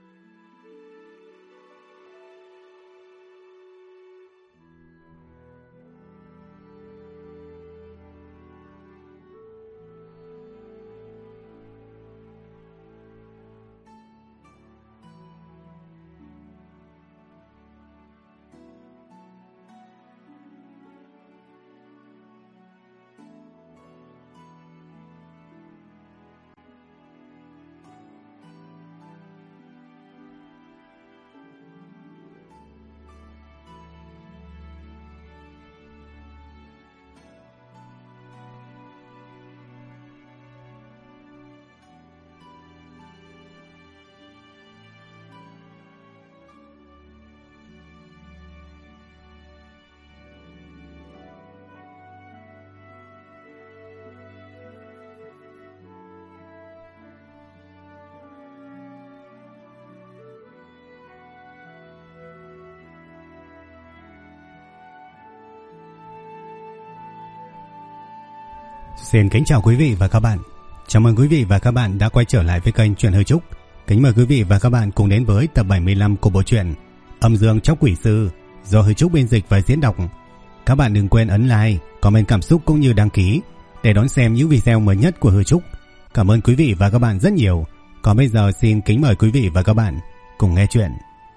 Xin kính chào quý vị và các bạn. Chào mừng quý vị và các bạn đã quay trở lại với kênh Truyện Hơi Trúc. Kính mời quý vị và các bạn cùng đến với tập 75 của bộ truyện Âm Dương Chóc Quỷ Sư do Hơi Trúc biên dịch và diễn đọc. Các bạn đừng quên ấn like, comment cảm xúc cũng như đăng ký để đón xem những video mới nhất của Hơi Trúc. Cảm ơn quý vị và các bạn rất nhiều. Còn bây giờ xin kính mời quý vị và các bạn cùng nghe chuyện.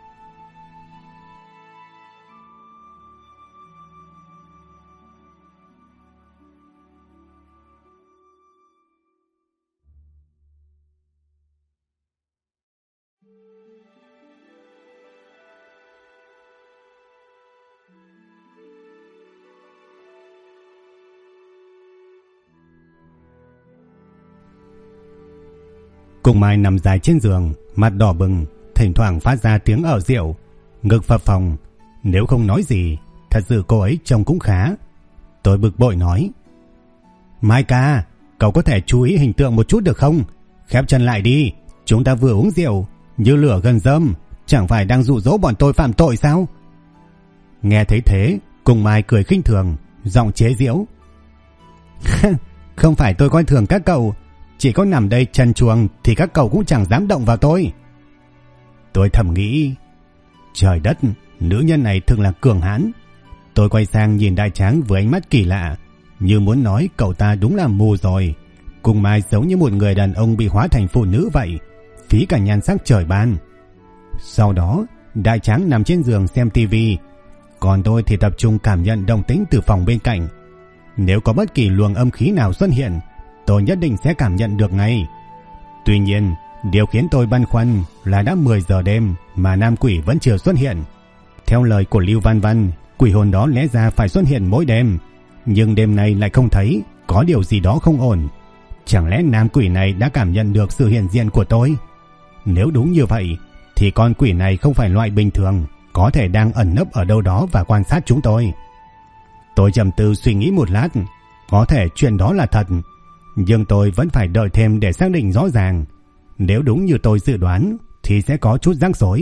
Cùng Mai nằm dài trên giường, mặt đỏ bừng, thỉnh thoảng phát ra tiếng ợ rượu, ngực phập phồng. Nếu không nói gì, thật sự cô ấy trông cũng khá. Tôi bực bội nói: Mai ca, cậu có thể chú ý hình tượng một chút được không? Khép chân lại đi, chúng ta vừa uống rượu, như lửa gần rơm, chẳng phải đang dụ dỗ bọn tôi phạm tội sao? Nghe thấy thế, Cùng Mai cười khinh thường, giọng chế giễu: Không phải tôi coi thường các cậu, chỉ có nằm đây trần truồng thì các cậu cũng chẳng dám động vào tôi. Tôi thầm nghĩ, trời đất, nữ nhân này thực là cường hãn. Tôi quay sang nhìn Đại Tráng với ánh mắt kỳ lạ, như muốn nói cậu ta đúng là mù rồi. Cùng Mai giống như một người đàn ông bị hóa thành phụ nữ vậy, phí cả nhan sắc trời ban. Sau đó, Đại Tráng nằm trên giường xem tivi, còn tôi thì tập trung cảm nhận động tĩnh từ phòng bên cạnh. Nếu có bất kỳ luồng âm khí nào xuất hiện, tôi nhất định sẽ cảm nhận được ngay. Tuy nhiên, điều khiến tôi băn khoăn là đã 10 giờ đêm mà nam quỷ vẫn chưa xuất hiện. Theo lời của Lưu Văn Văn, quỷ hồn đó lẽ ra phải xuất hiện mỗi đêm, nhưng đêm nay lại không thấy, có điều gì đó không ổn. Chẳng lẽ nam quỷ này đã cảm nhận được sự hiện diện của tôi? Nếu đúng như vậy, thì con quỷ này không phải loại bình thường, có thể đang ẩn nấp ở đâu đó và quan sát chúng tôi. Tôi trầm tư suy nghĩ một lát, có thể chuyện đó là thật, nhưng tôi vẫn phải đợi thêm để xác định rõ ràng. Nếu đúng như tôi dự đoán thì sẽ có chút rắc rối.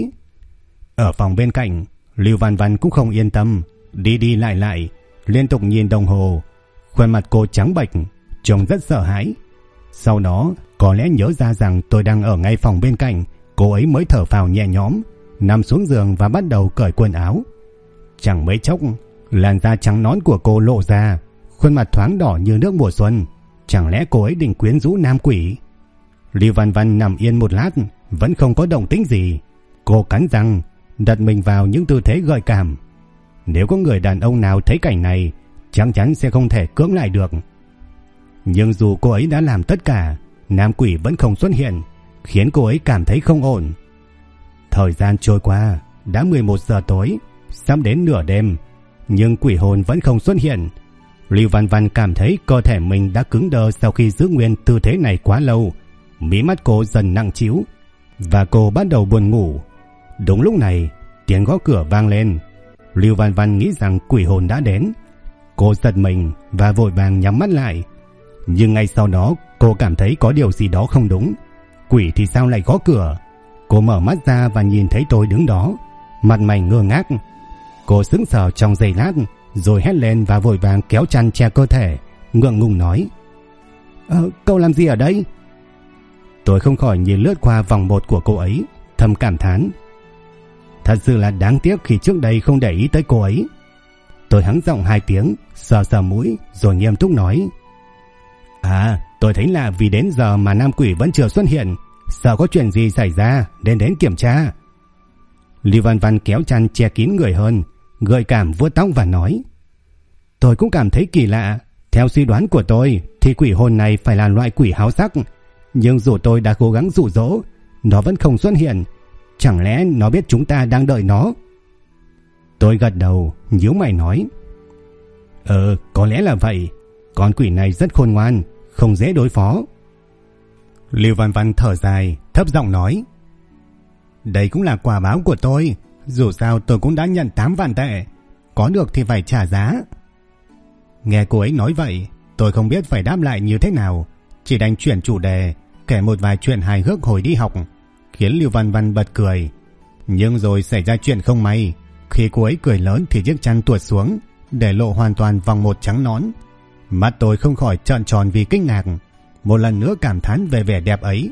Ở phòng bên cạnh, Lưu Văn Văn cũng không yên tâm, đi đi lại lại, liên tục nhìn đồng hồ. Khuôn mặt cô trắng bệch, trông rất sợ hãi. Sau đó, có lẽ nhớ ra rằng tôi đang ở ngay phòng bên cạnh, cô ấy mới thở phào nhẹ nhõm, nằm xuống giường và bắt đầu cởi quần áo. Chẳng mấy chốc, làn da trắng nõn của cô lộ ra, khuôn mặt thoáng đỏ như nước mùa xuân. Chẳng lẽ cô ấy định quyến rũ nam quỷ? Lưu Văn Văn nằm yên một lát, vẫn không có động tĩnh gì. Cô cắn răng, đặt mình vào những tư thế gợi cảm. Nếu có người đàn ông nào thấy cảnh này, chắc chắn sẽ không thể cưỡng lại được. Nhưng dù cô ấy đã làm tất cả, nam quỷ vẫn không xuất hiện, khiến cô ấy cảm thấy không ổn. Thời gian trôi qua, đã 11 giờ tối, sắp đến nửa đêm, nhưng quỷ hồn vẫn không xuất hiện. Lưu Văn Văn cảm thấy cơ thể mình đã cứng đơ sau khi giữ nguyên tư thế này quá lâu. Mí mắt cô dần nặng trĩu và cô bắt đầu buồn ngủ. Đúng lúc này, tiếng gõ cửa vang lên. Lưu Văn Văn nghĩ rằng quỷ hồn đã đến. Cô giật mình và vội vàng nhắm mắt lại. Nhưng ngay sau đó, cô cảm thấy có điều gì đó không đúng. Quỷ thì sao lại gõ cửa? Cô mở mắt ra và nhìn thấy tôi đứng đó, mặt mày ngơ ngác. Cô sững sờ trong giây lát, rồi hét lên và vội vàng kéo chăn che cơ thể, ngượng ngùng nói: Cậu làm gì ở đây? Tôi không khỏi nhìn lướt qua vòng một của cô ấy, thầm cảm thán. Thật sự là đáng tiếc khi trước đây không để ý tới cô ấy. Tôi hắng giọng 2 tiếng, sờ sờ mũi rồi nghiêm túc nói. Tôi thấy lạ vì đến giờ mà nam quỷ vẫn chưa xuất hiện. Sợ có chuyện gì xảy ra nên đến kiểm tra. Lưu Văn Văn kéo chăn che kín người hơn, gợi cảm vuốt tóc và nói. Tôi cũng cảm thấy kỳ lạ. Theo suy đoán của tôi thì quỷ hồn này phải là loại quỷ háo sắc. Nhưng dù tôi đã cố gắng dụ dỗ, nó vẫn không xuất hiện. Chẳng lẽ nó biết chúng ta đang đợi nó? Tôi gật đầu, nhíu mày nói. Có lẽ là vậy. Con quỷ này rất khôn ngoan, không dễ đối phó. Lưu Văn Văn thở dài, thấp giọng nói. Đây cũng là quả báo của tôi. Dù sao tôi cũng đã nhận 8 vạn tệ. Có được thì phải trả giá. Nghe cô ấy nói vậy, tôi không biết phải đáp lại như thế nào. Chỉ đành chuyển chủ đề, kể một vài chuyện hài hước hồi đi học, khiến Lưu Văn Văn bật cười. Nhưng rồi xảy ra chuyện không may. Khi cô ấy cười lớn thì chiếc chăn tuột xuống, để lộ hoàn toàn vòng một trắng nõn. Mắt tôi không khỏi trợn tròn vì kinh ngạc, một lần nữa cảm thán về vẻ đẹp ấy.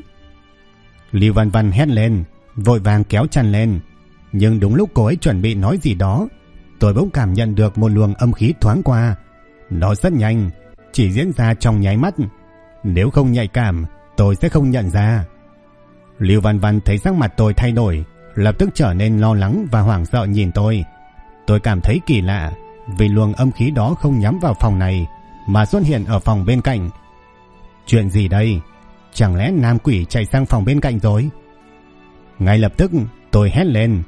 Lưu Văn Văn hét lên, vội vàng kéo chăn lên. Nhưng đúng lúc cô ấy chuẩn bị nói gì đó, tôi bỗng cảm nhận được một luồng âm khí thoáng qua. Nó rất nhanh, chỉ diễn ra trong nháy mắt. Nếu không nhạy cảm, tôi sẽ không nhận ra. Lưu Văn Văn thấy sắc mặt tôi thay đổi, lập tức trở nên lo lắng và hoảng sợ nhìn tôi. Tôi cảm thấy kỳ lạ, vì luồng âm khí đó không nhắm vào phòng này mà xuất hiện ở phòng bên cạnh. Chuyện gì đây? Chẳng lẽ nam quỷ chạy sang phòng bên cạnh rồi? Ngay lập tức tôi hét lên.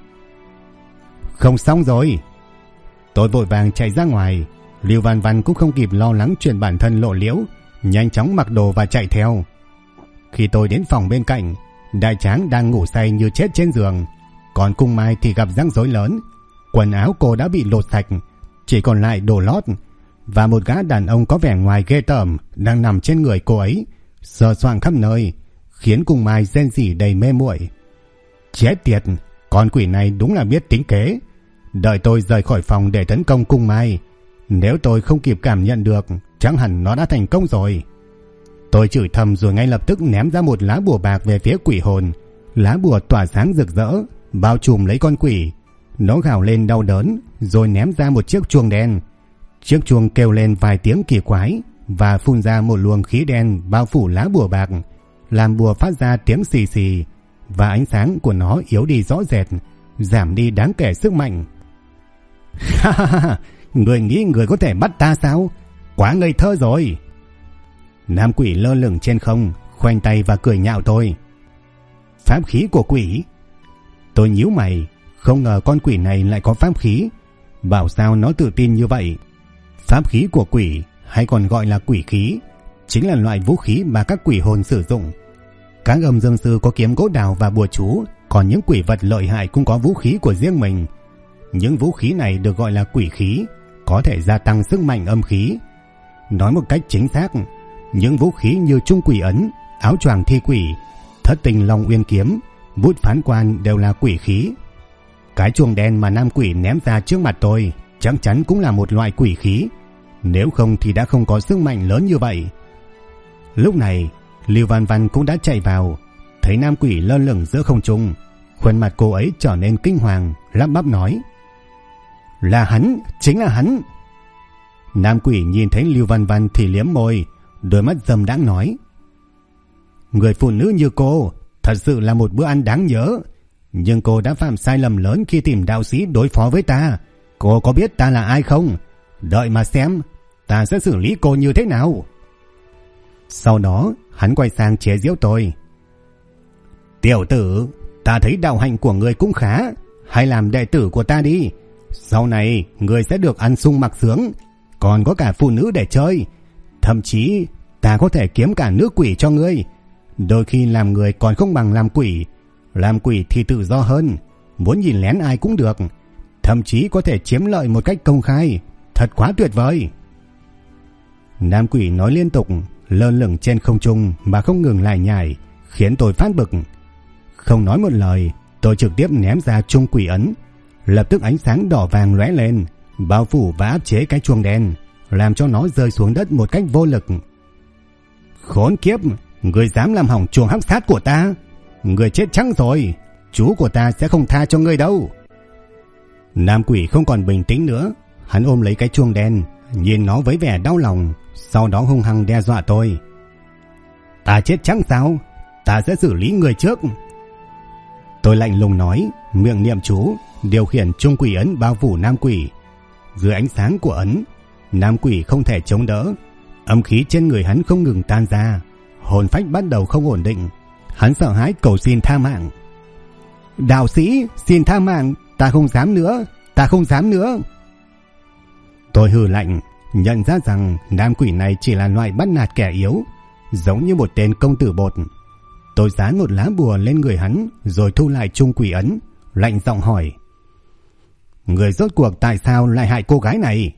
Không xong rồi! Tôi vội vàng chạy ra ngoài. Lưu Văn Văn cũng không kịp lo lắng chuyện bản thân lộ liễu, nhanh chóng mặc đồ và chạy theo. Khi tôi đến phòng bên cạnh, Đại Tráng đang ngủ say như chết trên giường, còn Cung Mai thì gặp rắc rối lớn. Quần áo cô đã bị lột sạch, chỉ còn lại đồ lót, và một gã đàn ông có vẻ ngoài ghê tởm đang nằm trên người cô ấy, sờ soạng khắp nơi, khiến Cung Mai rên rỉ đầy mê muội. Chết tiệt, con quỷ này đúng là biết tính kế. Đợi tôi rời khỏi phòng để tấn công Cung Mai, nếu tôi không kịp cảm nhận được, chắc hẳn nó đã thành công rồi. Tôi chửi thầm rồi ngay lập tức ném ra một lá bùa bạc về phía quỷ hồn. Lá bùa tỏa sáng rực rỡ, bao trùm lấy con quỷ. Nó gào lên đau đớn, rồi ném ra một chiếc chuông đen. Chiếc chuông kêu lên vài tiếng kỳ quái và phun ra một luồng khí đen bao phủ lá bùa bạc, làm bùa phát ra tiếng xì xì, và ánh sáng của nó yếu đi rõ rệt, giảm đi đáng kể sức mạnh. Ha ha ha! Người nghĩ người có thể bắt ta sao? Quá ngây thơ rồi! Nam quỷ lơ lửng trên không, khoanh tay và cười nhạo tôi. Pháp khí của quỷ? Tôi nhíu mày, không ngờ con quỷ này lại có pháp khí. Bảo sao nó tự tin như vậy? Pháp khí của quỷ, hay còn gọi là quỷ khí, chính là loại vũ khí mà các quỷ hồn sử dụng. Các âm dương sư có kiếm gỗ đào và bùa chú, còn những quỷ vật lợi hại cũng có vũ khí của riêng mình. Những vũ khí này được gọi là quỷ khí, có thể gia tăng sức mạnh âm khí. Nói một cách chính xác, những vũ khí như trung quỷ ấn, áo choàng thi quỷ, thất tình long uyên kiếm, bút phán quan đều là quỷ khí. Cái chuông đen mà nam quỷ ném ra trước mặt tôi chắc chắn cũng là một loại quỷ khí, nếu không thì đã không có sức mạnh lớn như vậy. Lúc này Lưu Văn Văn cũng đã chạy vào, thấy nam quỷ lơ lửng giữa không trung, khuôn mặt cô ấy trở nên kinh hoàng, lắp bắp nói. Là hắn, chính là hắn. Nam quỷ nhìn thấy Lưu Văn Văn thì liếm môi, đôi mắt dâm đãng nói. Người phụ nữ như cô thật sự là một bữa ăn đáng nhớ, nhưng cô đã phạm sai lầm lớn khi tìm đạo sĩ đối phó với ta. Cô có biết ta là ai không? Đợi mà xem ta sẽ xử lý cô như thế nào. Sau đó hắn quay sang chế giễu tôi. Tiểu tử, ta thấy đạo hạnh của người cũng khá, hãy làm đệ tử của ta đi. Sau này người sẽ được ăn sung mặc sướng, còn có cả phụ nữ để chơi. Thậm chí ta có thể kiếm cả nữ quỷ cho ngươi. Đôi khi làm người còn không bằng làm quỷ. Làm quỷ thì tự do hơn, muốn nhìn lén ai cũng được, thậm chí có thể chiếm lợi một cách công khai. Thật quá tuyệt vời. Nam quỷ nói liên tục, lơ lửng trên không trung mà không ngừng lại nhải, khiến tôi phát bực. Không nói một lời, tôi trực tiếp ném ra trung quỷ ấn. Lập tức ánh sáng đỏ vàng lóe lên, bao phủ và áp chế cái chuông đen, làm cho nó rơi xuống đất một cách vô lực. Khốn kiếp, người dám làm hỏng chuông hắc sát của ta, người chết chắc rồi. Chú của ta sẽ không tha cho ngươi đâu. Nam quỷ không còn bình tĩnh nữa. Hắn ôm lấy cái chuông đen, nhìn nó với vẻ đau lòng, sau đó hung hăng đe dọa tôi. Ta chết chắc sao? Ta sẽ xử lý người trước. Tôi lạnh lùng nói, miệng niệm chú, điều khiển chung quỷ ấn bao phủ nam quỷ. Dưới ánh sáng của ấn, nam quỷ không thể chống đỡ. Âm khí trên người hắn không ngừng tan ra, hồn phách bắt đầu không ổn định. Hắn sợ hãi cầu xin tha mạng. Đạo sĩ, xin tha mạng, ta không dám nữa, ta không dám nữa. Tôi hừ lạnh, nhận ra rằng nam quỷ này chỉ là loại bắt nạt kẻ yếu, giống như một tên công tử bột. Tôi dán một lá bùa lên người hắn, rồi thu lại chung quỷ ấn, lạnh giọng hỏi. Người rốt cuộc tại sao lại hại cô gái này?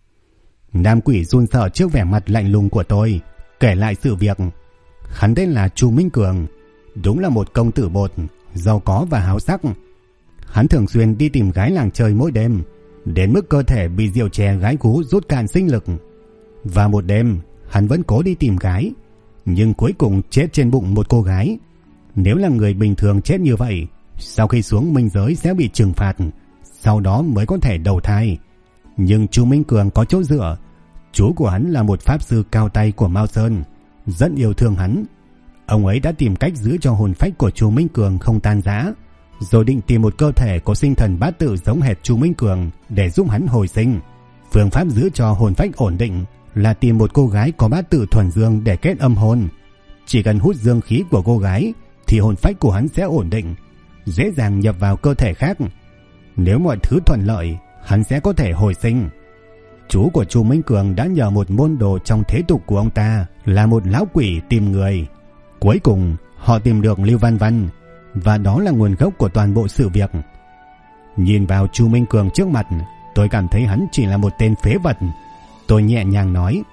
Nam quỷ run sợ trước vẻ mặt lạnh lùng của tôi, kể lại sự việc. Hắn tên là Chu Minh Cường, đúng là một công tử bột, giàu có và háo sắc. Hắn thường xuyên đi tìm gái làng chơi mỗi đêm, đến mức cơ thể bị rượu chè gái cú rút cạn sinh lực. Và một đêm, hắn vẫn cố đi tìm gái, nhưng cuối cùng chết trên bụng một cô gái. Nếu là người bình thường chết như vậy, sau khi xuống minh giới sẽ bị trừng phạt, sau đó mới có thể đầu thai. Nhưng Chu Minh Cường có chỗ dựa. Chú của hắn là một pháp sư cao tay của Mao Sơn, rất yêu thương hắn. Ông ấy đã tìm cách giữ cho hồn phách của Chu Minh Cường không tan rã, rồi định tìm một cơ thể có sinh thần bát tự giống hệt Chu Minh Cường để giúp hắn hồi sinh. Phương pháp giữ cho hồn phách ổn định là tìm một cô gái có bát tự thuần dương để kết âm hồn. Chỉ cần hút dương khí của cô gái thì hồn phách của hắn sẽ ổn định, dễ dàng nhập vào cơ thể khác. Nếu mọi thứ thuận lợi, hắn sẽ có thể hồi sinh. Chú của Chu Minh Cường đã nhờ một môn đồ trong thế tục của ông ta là một lão quỷ tìm người. Cuối cùng họ tìm được Lưu Văn Văn, và đó là nguồn gốc của toàn bộ sự việc. Nhìn vào Chu Minh Cường trước mặt, tôi cảm thấy hắn chỉ là một tên phế vật. Tôi nhẹ nhàng nói,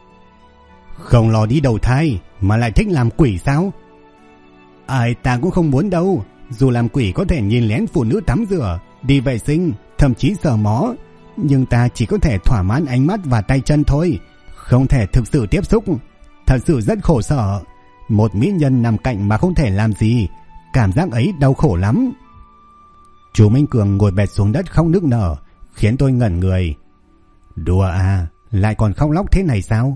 không lo đi đầu thai mà lại thích làm quỷ sao? Ai, ta cũng không muốn đâu. Dù làm quỷ có thể nhìn lén phụ nữ tắm rửa, đi vệ sinh, thậm chí sờ mó, nhưng ta chỉ có thể thỏa mãn ánh mắt và tay chân thôi, không thể thực sự tiếp xúc. Thật sự rất khổ sở. Một mỹ nhân nằm cạnh mà không thể làm gì, cảm giác ấy đau khổ lắm. Chú Minh Cường ngồi bệt xuống đất khóc nức nở, khiến tôi ngẩn người. Đùa à, lại còn khóc lóc thế này sao?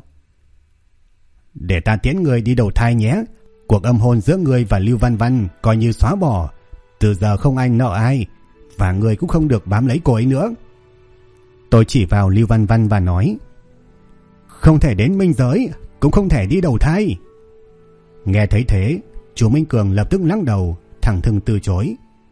Để ta tiễn người đi đầu thai nhé. Cuộc âm hôn giữa người và Lưu Văn Văn coi như xóa bỏ. Từ giờ không ai nợ ai, và người cũng không được bám lấy cô ấy nữa. Tôi chỉ vào Lưu Văn Văn và nói, không thể đến minh giới, cũng không thể đi đầu thai. Nghe thấy thế, chú Minh Cường lập tức lắc đầu, thẳng thừng từ chối.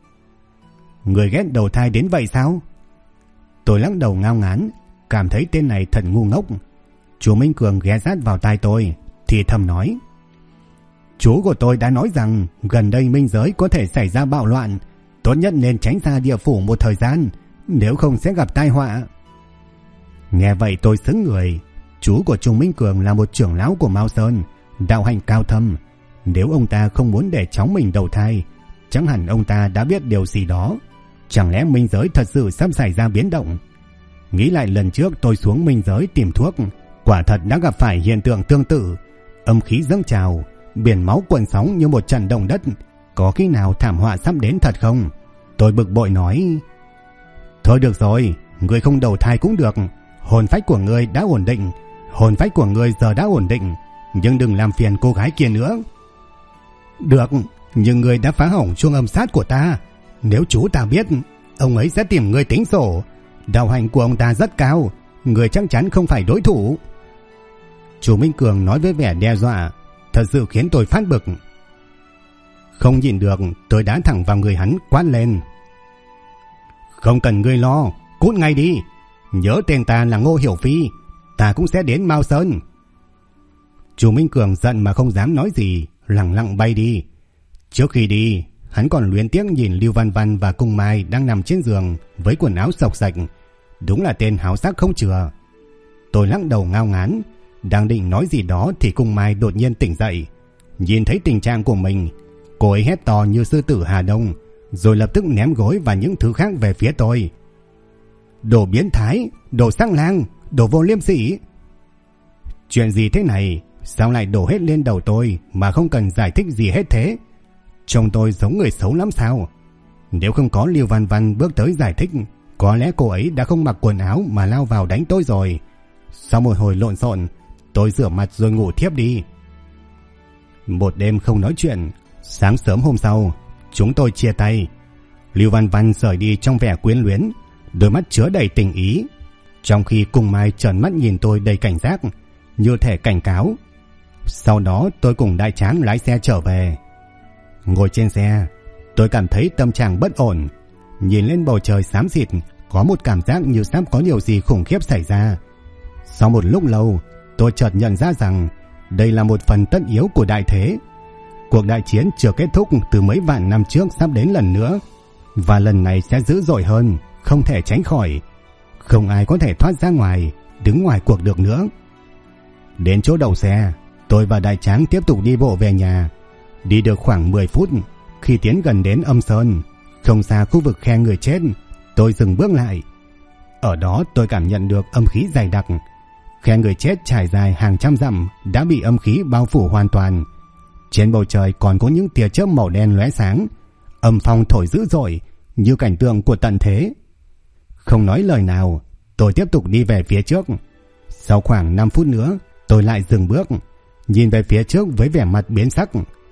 Người ghét đầu thai đến vậy sao? Tôi lắc đầu ngao ngán, cảm thấy tên này thật ngu ngốc. Chú Minh Cường ghé sát vào tai tôi, thì thầm nói, chú của tôi đã nói rằng gần đây minh giới có thể xảy ra bạo loạn, tốt nhất nên tránh xa địa phủ một thời gian, nếu không sẽ gặp tai họa. Nghe vậy tôi sững người. Chú của Chu Minh Cường là một trưởng lão của Mao Sơn, đạo hạnh cao thâm. Nếu ông ta không muốn để cháu mình đầu thai, chẳng hẳn ông ta đã biết điều gì đó. Chẳng lẽ minh giới thật sự sắp xảy ra biến động? Nghĩ lại lần trước tôi xuống minh giới tìm thuốc, quả thật đã gặp phải hiện tượng tương tự. Âm khí dâng trào, biển máu cuộn sóng như một trận động đất. Có khi nào thảm họa sắp đến thật không? Tôi bực bội nói, thôi được rồi, người không đầu thai cũng được. Hồn phách của người đã ổn định, hồn phách của người giờ đã ổn định, nhưng đừng làm phiền cô gái kia nữa. Được, nhưng người đã phá hỏng chuông âm sát của ta. Nếu chú ta biết, ông ấy sẽ tìm người tính sổ. Đạo hạnh của ông ta rất cao, người chắc chắn không phải đối thủ. Chú Minh Cường nói với vẻ đe dọa, thật sự khiến tôi phát bực. Không nhịn được, tôi đá thẳng vào người hắn, quát lên, không cần ngươi lo, cút ngay đi. Nhớ tên ta là Ngô Hiểu Phi, ta cũng sẽ đến Mao Sơn. Chú Minh Cường giận mà không dám nói gì, lẳng lặng bay đi. Trước khi đi, hắn còn luyến tiếc nhìn Lưu Văn Văn và Cung Mai đang nằm trên giường với quần áo xộc xệch. Đúng là tên háo sắc không chừa. Tôi lắc đầu ngao ngán, đang định nói gì đó thì Cung Mai đột nhiên tỉnh dậy. Nhìn thấy tình trạng của mình, cô ấy hét to như sư tử Hà Đông, rồi lập tức ném gối và những thứ khác về phía tôi. Đồ biến thái, đồ sắc lang, đồ vô liêm sỉ. Chuyện gì thế này? Sao lại đổ hết lên đầu tôi mà không cần giải thích gì hết thế? Trông tôi giống người xấu lắm sao? Nếu không có Lưu Văn Văn bước tới giải thích, có lẽ cô ấy đã không mặc quần áo mà lao vào đánh tôi rồi. Sau một hồi lộn xộn, tôi rửa mặt rồi ngủ thiếp đi. Một đêm không nói chuyện, sáng sớm hôm sau, chúng tôi chia tay. Lưu Văn Văn rời đi trong vẻ quyến luyến, đôi mắt chứa đầy tình ý, trong khi Cung Mai trợn mắt nhìn tôi đầy cảnh giác, như thể cảnh cáo. Sau đó tôi cùng Đại Tráng lái xe trở về. Ngồi trên xe, tôi cảm thấy tâm trạng bất ổn. Nhìn lên bầu trời xám xịt, có một cảm giác như sắp có điều gì khủng khiếp xảy ra. Sau một lúc lâu, tôi chợt nhận ra rằng đây là một phần tất yếu của đại thế. Cuộc đại chiến chưa kết thúc từ mấy vạn năm trước sắp đến lần nữa, và lần này sẽ dữ dội hơn, không thể tránh khỏi. Không ai có thể thoát ra ngoài, đứng ngoài cuộc được nữa. Đến chỗ đậu xe, tôi và Đại Tráng tiếp tục đi bộ về nhà. Đi được khoảng 10 phút, khi tiến gần đến Âm Sơn, không xa khu vực khe người chết, tôi dừng bước lại. Ở đó tôi cảm nhận được âm khí dày đặc. Khe người chết trải dài hàng trăm dặm đã bị âm khí bao phủ hoàn toàn. Trên bầu trời còn có những tia chớp màu đen lóe sáng, âm phong thổi dữ dội như cảnh tượng của tận thế. Không nói lời nào, tôi tiếp tục đi về phía trước. Sau khoảng 5 phút nữa, tôi lại dừng bước, nhìn về phía trước với vẻ mặt biến sắc.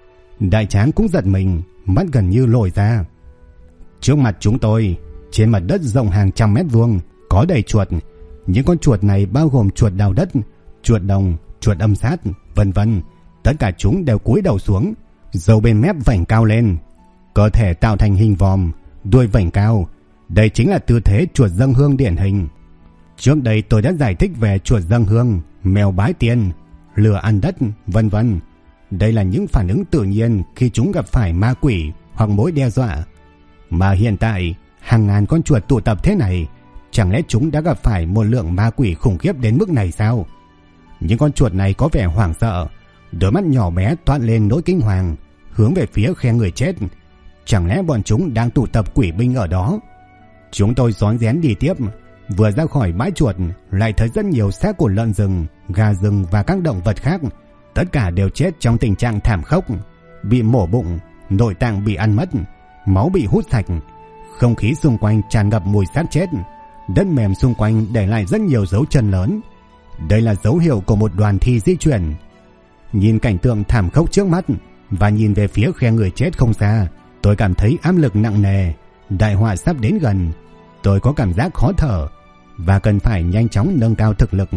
Đại Tráng cũng giật mình, mắt gần như lồi ra. Trước mặt chúng tôi, trên mặt đất rộng hàng trăm mét vuông, có đầy chuột. Những con chuột này bao gồm chuột đào đất, chuột đồng, chuột âm sát, vân vân. Tất cả chúng đều cúi đầu xuống, râu bên mép vảnh cao lên, cơ thể tạo thành hình vòm, đuôi vảnh cao. Đây chính là tư thế chuột dâng hương điển hình. Trước đây tôi đã giải thích về chuột dâng hương, mèo bái tiên, lừa ăn đất, vân vân. Đây là những phản ứng tự nhiên khi chúng gặp phải ma quỷ hoặc mối đe dọa. Mà hiện tại, hàng ngàn con chuột tụ tập thế này, chẳng lẽ chúng đã gặp phải một lượng ma quỷ khủng khiếp đến mức này sao? Những con chuột này có vẻ hoảng sợ, đôi mắt nhỏ bé toát lên nỗi kinh hoàng, hướng về phía khe người chết. Chẳng lẽ bọn chúng đang tụ tập quỷ binh ở đó? Chúng tôi rón rén đi tiếp, vừa ra khỏi bãi chuột lại thấy rất nhiều xác của lợn rừng, gà rừng và các động vật khác. Tất cả đều chết trong tình trạng thảm khốc, bị mổ bụng, nội tạng bị ăn mất, máu bị hút sạch. Không khí xung quanh tràn ngập mùi xác chết, đất mềm xung quanh để lại rất nhiều dấu chân lớn. Đây là dấu hiệu của một đoàn thi di chuyển. Nhìn cảnh tượng thảm khốc trước mắt và nhìn về phía khe người chết không xa, tôi cảm thấy áp lực nặng nề. Đại họa sắp đến gần. Tôi có cảm giác khó thở và cần phải nhanh chóng nâng cao thực lực.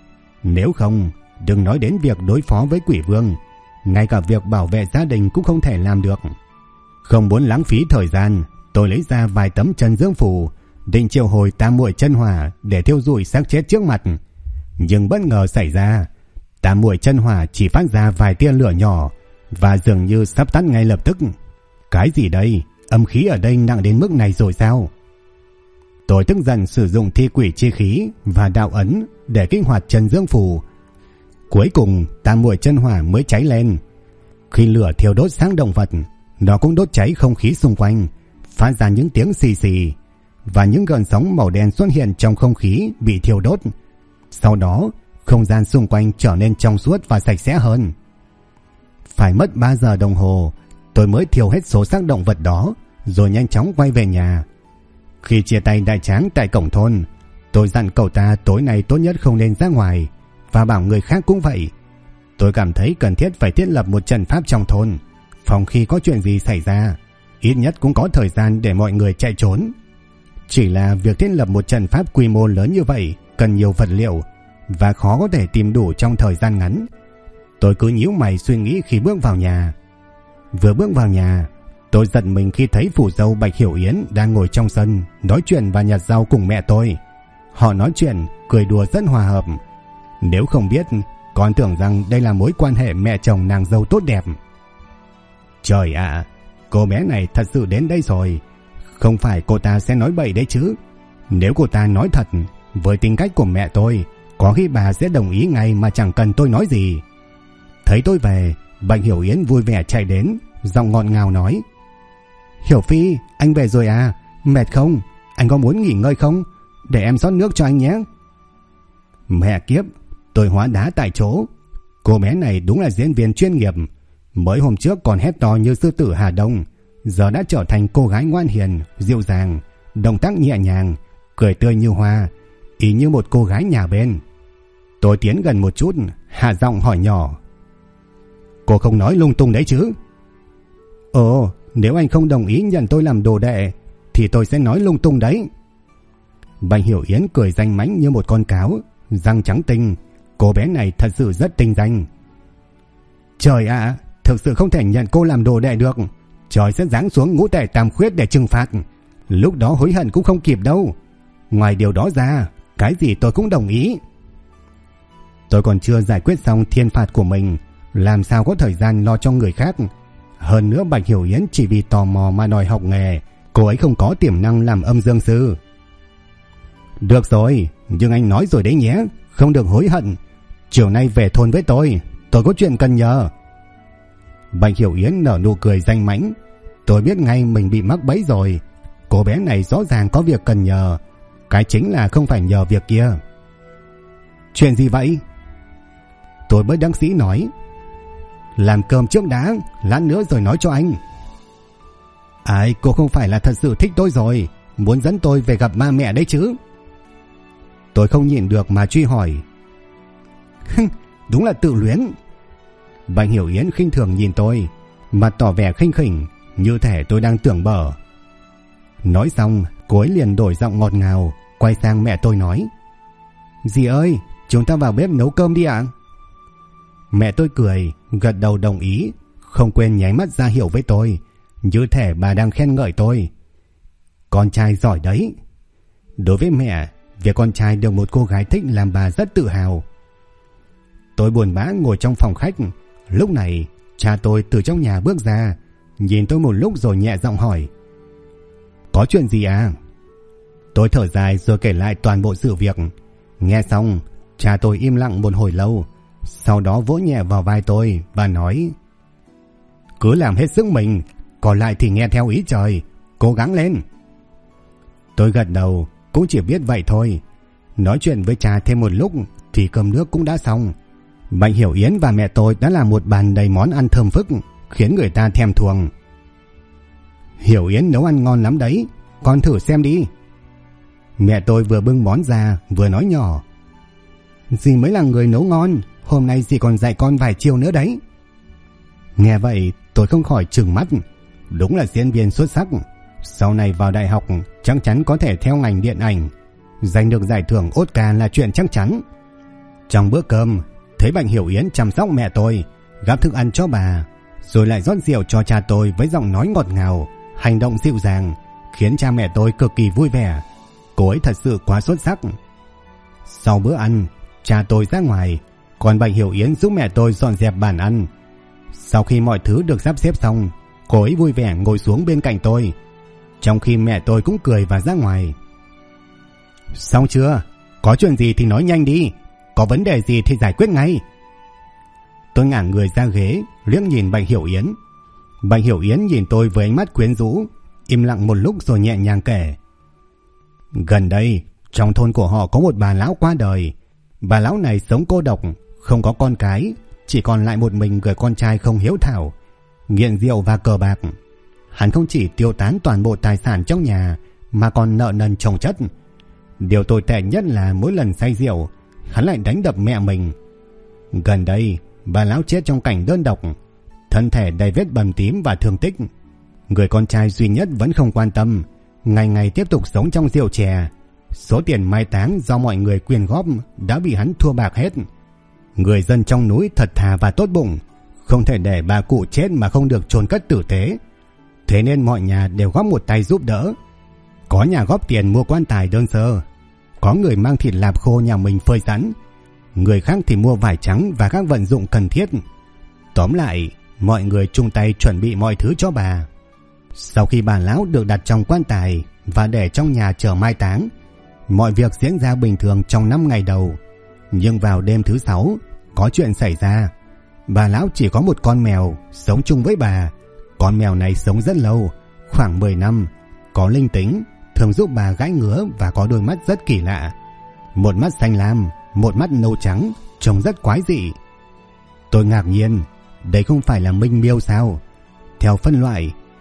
Nếu không, đừng nói đến việc đối phó với quỷ vương, ngay cả việc bảo vệ gia đình cũng không thể làm được. Không muốn lãng phí thời gian, tôi lấy ra vài tấm chân dương phù, định triệu hồi tam muội chân hỏa để thiêu rụi xác chết trước mặt. Nhưng bất ngờ xảy ra, tam muội chân hỏa chỉ phát ra vài tia lửa nhỏ và dường như sắp tắt ngay lập tức. Cái gì đây? Âm khí ở đây nặng đến mức này rồi sao? Tôi tức giận sử dụng thi quỷ chi khí và đạo ấn để kích hoạt chân dương phù. Cuối cùng tam muội chân hỏa mới cháy lên. Khi lửa thiêu đốt xác động vật, nó cũng đốt cháy không khí xung quanh, phát ra những tiếng xì xì, và những gợn sóng màu đen xuất hiện trong không khí bị thiêu đốt. Sau đó, không gian xung quanh trở nên trong suốt và sạch sẽ hơn. Phải mất 3 giờ đồng hồ, tôi mới thiêu hết số xác động vật đó, rồi nhanh chóng quay về nhà. Khi chia tay Đại Tráng tại cổng thôn, tôi dặn cậu ta tối nay tốt nhất không nên ra ngoài, và bảo người khác cũng vậy. Tôi cảm thấy cần thiết phải thiết lập một trận pháp trong thôn, phòng khi có chuyện gì xảy ra, ít nhất cũng có thời gian để mọi người chạy trốn. Chỉ là việc thiết lập một trận pháp quy mô lớn như vậy cần nhiều vật liệu và khó có thể tìm đủ trong thời gian ngắn. Tôi cứ nhíu mày suy nghĩ khi bước vào nhà. Vừa bước vào nhà, tôi giật mình khi thấy phù dâu Bạch Hiểu Yến đang ngồi trong sân nói chuyện và nhặt rau cùng mẹ tôi. Họ nói chuyện, cười đùa rất hòa hợp. Nếu không biết, còn tưởng rằng đây là mối quan hệ mẹ chồng nàng dâu tốt đẹp. Trời ạ, cô bé này thật sự đến đây rồi. Không phải cô ta sẽ nói bậy đấy chứ. Nếu cô ta nói thật, với tính cách của mẹ tôi, có khi bà sẽ đồng ý ngay mà chẳng cần tôi nói gì. Thấy tôi về, Bạch Hiểu Yến vui vẻ chạy đến, giọng ngọt ngào nói: Hiểu Phi, anh về rồi à? Mệt không? Anh có muốn nghỉ ngơi không? Để em rót nước cho anh nhé. Mẹ kiếp, tôi hóa đá tại chỗ. Cô bé này đúng là diễn viên chuyên nghiệp. Mới hôm trước còn hét to như sư tử Hà Đông, giờ đã trở thành cô gái ngoan hiền, dịu dàng, động tác nhẹ nhàng, cười tươi như hoa, y như một cô gái nhà bên. Tôi tiến gần một chút, hạ giọng hỏi nhỏ: "Cô không nói lung tung đấy chứ?" "Ồ, nếu anh không đồng ý nhận tôi làm đồ đệ thì tôi sẽ nói lung tung đấy." Bạch Hiểu Yến cười danh mãnh như một con cáo, răng trắng tinh. Cô bé này thật sự rất tinh danh. "Trời ạ, thực sự không thể nhận cô làm đồ đệ được. Trời sẽ giáng xuống ngũ tệ tam khuyết để trừng phạt. Lúc đó hối hận cũng không kịp đâu. Ngoài điều đó ra, cái gì tôi cũng đồng ý." Tôi còn chưa giải quyết xong thiên phạt của mình, làm sao có thời gian lo cho người khác. Hơn nữa Bạch Hiểu Yến chỉ vì tò mò mà đòi học nghề, cô ấy không có tiềm năng làm âm dương sư. "Được rồi, nhưng anh nói rồi đấy nhé, không được hối hận. Chiều nay về thôn với tôi có chuyện cần nhờ." Bạch Hiểu Yến nở nụ cười danh mãnh. Tôi biết ngay mình bị mắc bẫy rồi. Cô bé này rõ ràng có việc cần nhờ, cái chính là không phải nhờ việc kia. "Chuyện gì vậy?" Tôi bất đắc dĩ nói: "Làm cơm trước đã, lát nữa rồi nói cho anh." "Ai, cô không phải là thật sự thích tôi rồi, muốn dẫn tôi về gặp ba mẹ đấy chứ?" Tôi không nhịn được mà truy hỏi. "Đúng là tự luyến." Bạch Hiểu Yến khinh thường nhìn tôi, mặt tỏ vẻ khinh khỉnh, như thể tôi đang tưởng bở. Nói xong, cô ấy liền đổi giọng ngọt ngào, quay sang mẹ tôi nói: "Dì ơi, chúng ta vào bếp nấu cơm đi ạ." Mẹ tôi cười, gật đầu đồng ý, không quên nháy mắt ra hiệu với tôi, như thể bà đang khen ngợi tôi. Con trai giỏi đấy. Đối với mẹ, việc con trai được một cô gái thích làm bà rất tự hào. Tôi buồn bã ngồi trong phòng khách. Lúc này cha tôi từ trong nhà bước ra, nhìn tôi một lúc rồi nhẹ giọng hỏi: "Có chuyện gì à?" Tôi thở dài rồi kể lại toàn bộ sự việc. Nghe xong, cha tôi im lặng một hồi lâu, sau đó vỗ nhẹ vào vai tôi và nói: "Cứ làm hết sức mình, còn lại thì nghe theo ý trời, cố gắng lên." Tôi gật đầu, cũng chỉ biết vậy thôi. Nói chuyện với cha thêm một lúc thì cơm nước cũng đã xong. Bạch Hiểu Yến và mẹ tôi đã làm một bàn đầy món ăn thơm phức, khiến người ta thèm thuồng. "Hiểu Yến nấu ăn ngon lắm đấy, con thử xem đi." Mẹ tôi vừa bưng món ra vừa nói nhỏ: "Dì mới là người nấu ngon, hôm nay dì còn dạy con vài chiêu nữa đấy." Nghe vậy tôi không khỏi trừng mắt. Đúng là diễn viên xuất sắc, sau này vào đại học chắc chắn có thể theo ngành điện ảnh, giành được giải thưởng Oscar là chuyện chắc chắn. Trong bữa cơm, thấy Bạch Hiểu Yến chăm sóc mẹ tôi, gắp thức ăn cho bà, rồi lại rót rượu cho cha tôi với giọng nói ngọt ngào, hành động dịu dàng, khiến cha mẹ tôi cực kỳ vui vẻ. Cô ấy thật sự quá xuất sắc. Sau bữa ăn, cha tôi ra ngoài, còn Bạch Hiểu Yến giúp mẹ tôi dọn dẹp bàn ăn. Sau khi mọi thứ được sắp xếp xong, cô ấy vui vẻ ngồi xuống bên cạnh tôi, trong khi mẹ tôi cũng cười và ra ngoài. "Xong chưa? Có chuyện gì thì nói nhanh đi, có vấn đề gì thì giải quyết ngay." Tôi ngả người ra ghế, liếc nhìn Bạch Hiểu Yến. Bạch Hiểu Yến nhìn tôi với ánh mắt quyến rũ, im lặng một lúc rồi nhẹ nhàng kể: "Gần đây, trong thôn của họ có một bà lão qua đời. Bà lão này sống cô độc, không có con cái, chỉ còn lại một mình người con trai không hiếu thảo, nghiện rượu và cờ bạc. Hắn không chỉ tiêu tán toàn bộ tài sản trong nhà mà còn nợ nần chồng chất. Điều tồi tệ nhất là mỗi lần say rượu, hắn lại đánh đập mẹ mình. Gần đây, bà lão chết trong cảnh đơn độc, thân thể đầy vết bầm tím và thương tích. Người con trai duy nhất vẫn không quan tâm, ngày ngày tiếp tục sống trong rượu chè. Số tiền mai táng do mọi người quyên góp đã bị hắn thua bạc hết. Người dân trong núi thật thà và tốt bụng, không thể để bà cụ chết mà không được chôn cất tử tế. Thế nên mọi nhà đều góp một tay giúp đỡ. Có nhà góp tiền mua quan tài đơn sơ, có người mang thịt lạp khô nhà mình phơi sẵn, người khác thì mua vải trắng và các vận dụng cần thiết. Tóm lại, mọi người chung tay chuẩn bị mọi thứ cho bà. Sau khi bà lão được đặt trong quan tài và để trong nhà chờ mai táng, mọi việc diễn ra bình thường trong 5 ngày đầu. Nhưng vào đêm thứ 6, có chuyện xảy ra. Bà lão chỉ có một con mèo sống chung với bà. Con mèo này sống rất lâu, khoảng 10 năm, có linh tính, thường giúp bà gãi ngứa và có đôi mắt rất kỳ lạ. Một mắt xanh lam, một mắt nâu trắng, trông rất quái dị. Tôi ngạc nhiên, đây không phải là minh miêu sao? Theo phân loại,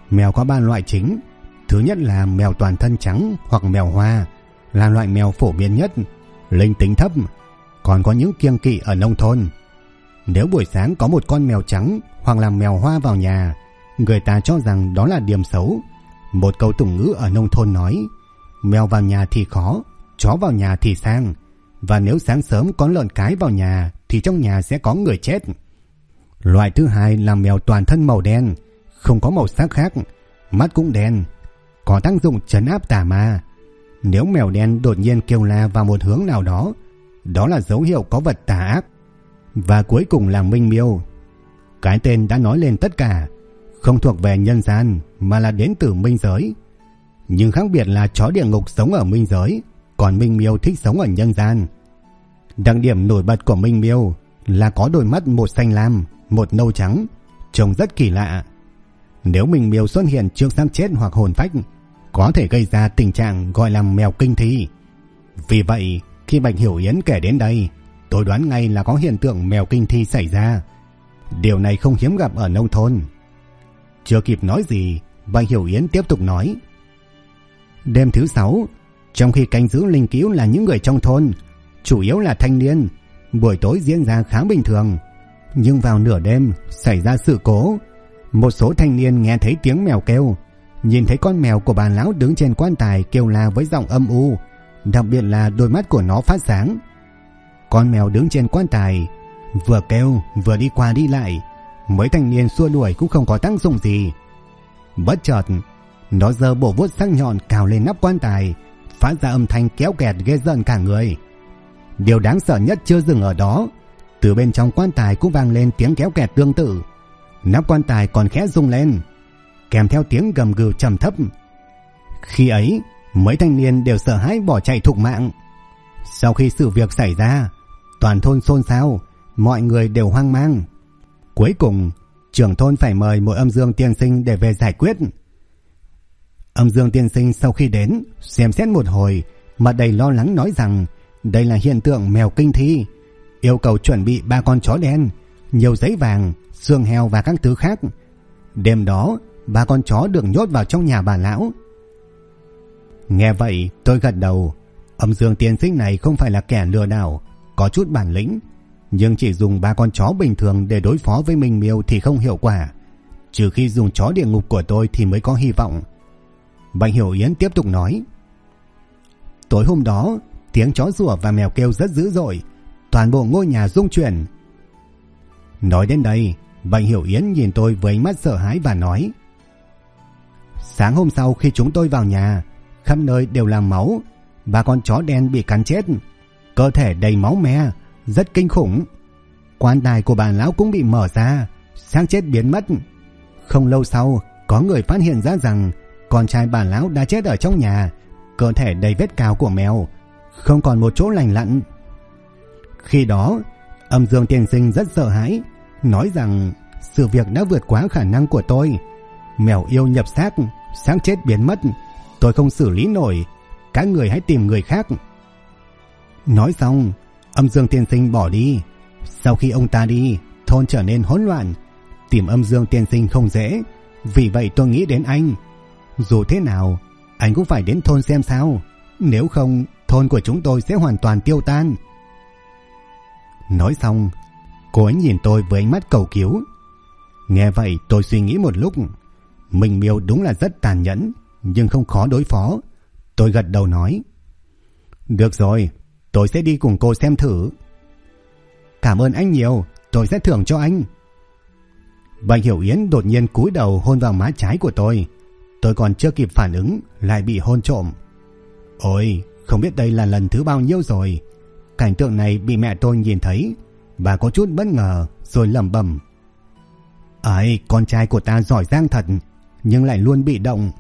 Mèo có 3 loại chính. Thứ nhất là mèo toàn thân trắng hoặc mèo hoa, là loại mèo phổ biến nhất, linh tính thấp, còn có những kiêng kỵ ở nông thôn. Nếu buổi sáng có một con mèo trắng hoặc là mèo hoa vào nhà, người ta cho rằng đó là điểm xấu. Một câu tục ngữ ở nông thôn nói: mèo vào nhà thì khó, chó vào nhà thì sang, và nếu sáng sớm có lợn cái vào nhà thì trong nhà sẽ có người chết. Loại thứ hai là mèo toàn thân màu đen, không có màu sắc khác, mắt cũng đen, có tác dụng trấn áp tà ma. Nếu mèo đen đột nhiên kêu la vào một hướng nào đó, đó là dấu hiệu có vật tà ác. Và cuối cùng là minh miêu. Cái tên đã nói lên tất cả, không thuộc về nhân gian mà là đến từ minh giới. Nhưng khác biệt là chó địa ngục sống ở minh giới, còn minh miêu thích sống ở nhân gian. Đặc điểm nổi bật của minh miêu là có đôi mắt một xanh lam, một nâu trắng, trông rất kỳ lạ. Nếu minh miêu xuất hiện trước xác chết hoặc hồn phách, có thể gây ra tình trạng gọi là mèo kinh thi. Vì vậy, khi Bạch Hiểu Yến kể đến đây, tôi đoán ngay là có hiện tượng mèo kinh thi xảy ra. Điều này không hiếm gặp ở nông thôn. Chưa kịp nói gì, Bạch Hiểu Yến tiếp tục nói: đêm thứ 6, trong khi canh giữ linh cữu là những người trong thôn, chủ yếu là thanh niên, buổi tối diễn ra khá bình thường. Nhưng vào nửa đêm xảy ra sự cố. Một số thanh niên nghe thấy tiếng mèo kêu, nhìn thấy con mèo của bà lão đứng trên quan tài kêu la với giọng âm u, đặc biệt là đôi mắt của nó phát sáng. Con mèo đứng trên quan tài vừa kêu vừa đi qua đi lại, mấy thanh niên xua đuổi cũng không có tác dụng gì. Bất chợt, nó giơ bộ vuốt sắc nhọn cào lên nắp quan tài, phát ra âm thanh kéo kẹt ghê rợn cả người. Điều đáng sợ nhất chưa dừng ở đó, từ bên trong quan tài cũng vang lên tiếng kéo kẹt tương tự. Nắp quan tài còn khẽ rung lên, kèm theo tiếng gầm gừ trầm thấp. Khi ấy, mấy thanh niên đều sợ hãi bỏ chạy thục mạng. Sau khi sự việc xảy ra, toàn thôn xôn xao, mọi người đều hoang mang. Cuối cùng, trưởng thôn phải mời một âm dương tiên sinh để về giải quyết. Âm dương tiên sinh sau khi đến, xem xét một hồi, mặt đầy lo lắng nói rằng đây là hiện tượng mèo kinh thi, yêu cầu chuẩn bị 3 con chó đen, nhiều giấy vàng, xương heo và các thứ khác. Đêm đó, 3 con chó được nhốt vào trong nhà bà lão. Nghe vậy, tôi gật đầu. Âm dương tiên sinh này không phải là kẻ lừa đảo, có chút bản lĩnh, nhưng chỉ dùng 3 con chó bình thường để đối phó với Minh Miêu thì không hiệu quả, trừ khi dùng chó địa ngục của tôi thì mới có hy vọng. Bạch Hiểu Yến tiếp tục nói: tối hôm đó, tiếng chó sủa và mèo kêu rất dữ dội, toàn bộ ngôi nhà rung chuyển. Nói đến đây, Bạch Hiểu Yến nhìn tôi với ánh mắt sợ hãi và nói: sáng hôm sau khi chúng tôi vào nhà, khắp nơi đều là máu, 3 con chó đen bị cắn chết, cơ thể đầy máu me, rất kinh khủng. Quan tài của bà lão cũng bị mở ra, xác chết biến mất. Không lâu sau, có người phát hiện ra rằng con trai bà lão đã chết ở trong nhà, cơ thể đầy vết cào của mèo, không còn một chỗ lành lặn. Khi đó, âm dương tiên sinh rất sợ hãi, nói rằng sự việc đã vượt quá khả năng của tôi. Mèo yêu nhập xác, xác chết biến mất, tôi không xử lý nổi, các người hãy tìm người khác. Nói xong, âm dương tiên sinh bỏ đi. Sau khi ông ta đi, thôn trở nên hỗn loạn, tìm âm dương tiên sinh không dễ, vì vậy tôi nghĩ đến anh. Dù thế nào, anh cũng phải đến thôn xem sao, nếu không thôn của chúng tôi sẽ hoàn toàn tiêu tan. Nói xong, cô ấy nhìn tôi với ánh mắt cầu cứu. Nghe vậy tôi suy nghĩ một lúc. Minh Miêu đúng là rất tàn nhẫn, nhưng không khó đối phó. Tôi gật đầu nói: được rồi, tôi sẽ đi cùng cô xem thử. Cảm ơn anh nhiều, tôi sẽ thưởng cho anh. Bạch Hiểu Yến đột nhiên cúi đầu hôn vào má trái của tôi. Tôi còn chưa kịp phản ứng, lại bị hôn trộm. Ôi, không biết đây là lần thứ bao nhiêu rồi. Cảnh tượng này bị mẹ tôi nhìn thấy, bà có chút bất ngờ rồi lẩm bẩm: ấy, con trai của ta giỏi giang thật, nhưng lại luôn bị động.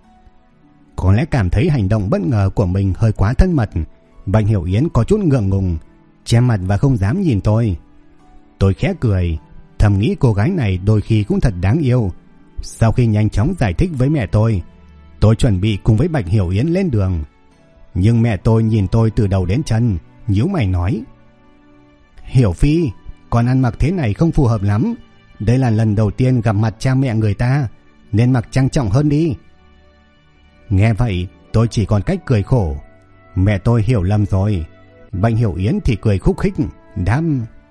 Có lẽ cảm thấy hành động bất ngờ của mình hơi quá thân mật, Bạch Hiểu Yến có chút ngượng ngùng, che mặt và không dám nhìn tôi. Tôi khẽ cười, thầm nghĩ cô gái này đôi khi cũng thật đáng yêu. Sau khi nhanh chóng giải thích với mẹ tôi chuẩn bị cùng với Bạch Hiểu Yến lên đường. Nhưng mẹ tôi nhìn tôi từ đầu đến chân, nhíu mày nói: Hiểu Phi, con ăn mặc thế này không phù hợp lắm. Đây là lần đầu tiên gặp mặt cha mẹ người ta, nên mặc trang trọng hơn đi. Nghe vậy tôi chỉ còn cách cười khổ. Mẹ tôi hiểu lầm rồi. Bạch Hiểu Yến thì cười khúc khích đáp: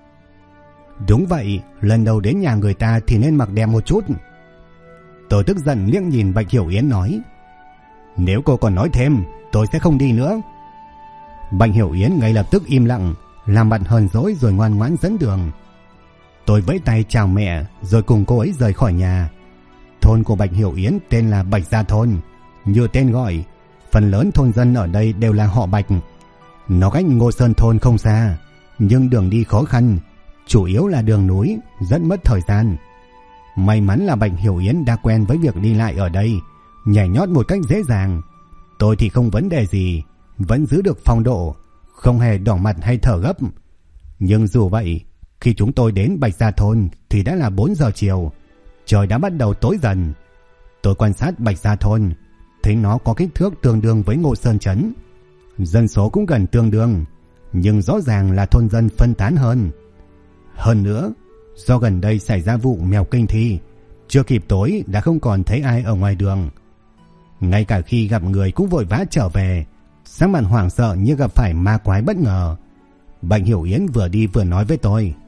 Đúng vậy, lần đầu đến nhà người ta thì nên mặc đẹp một chút. Tôi tức giận liếc nhìn Bạch Hiểu Yến nói: Nếu cô còn nói thêm, tôi sẽ không đi nữa. Bạch Hiểu Yến ngay lập tức im lặng, làm mặt hờn dỗi rồi ngoan ngoãn dẫn đường. Tôi vẫy tay chào mẹ rồi cùng cô ấy rời khỏi nhà. Thôn của Bạch Hiểu Yến tên là Bạch Gia Thôn. Như tên gọi, phần lớn thôn dân ở đây đều là họ Bạch. Nó cách Ngô Sơn Thôn không xa, nhưng đường đi khó khăn, chủ yếu là đường núi, rất mất thời gian. May mắn là Bạch Hiểu Yến đã quen với việc đi lại ở đây, nhảy nhót một cách dễ dàng. Tôi thì không vấn đề gì, vẫn giữ được phong độ, không hề đỏ mặt hay thở gấp. Nhưng dù vậy, khi chúng tôi đến Bạch Gia Thôn thì đã là 4 giờ chiều, trời đã bắt đầu tối dần. Tôi quan sát Bạch Gia Thôn, thấy nó có kích thước tương đương với Ngô Sơn Trấn. Dân số cũng gần tương đương, nhưng rõ ràng là thôn dân phân tán hơn. Hơn nữa, do gần đây xảy ra vụ mèo kinh thi, chưa kịp tối đã không còn thấy ai ở ngoài đường. Ngay cả khi gặp người cũng vội vã trở về, sắc mặt hoảng sợ như gặp phải ma quái bất ngờ. Bạch Hiểu Yến vừa đi vừa nói với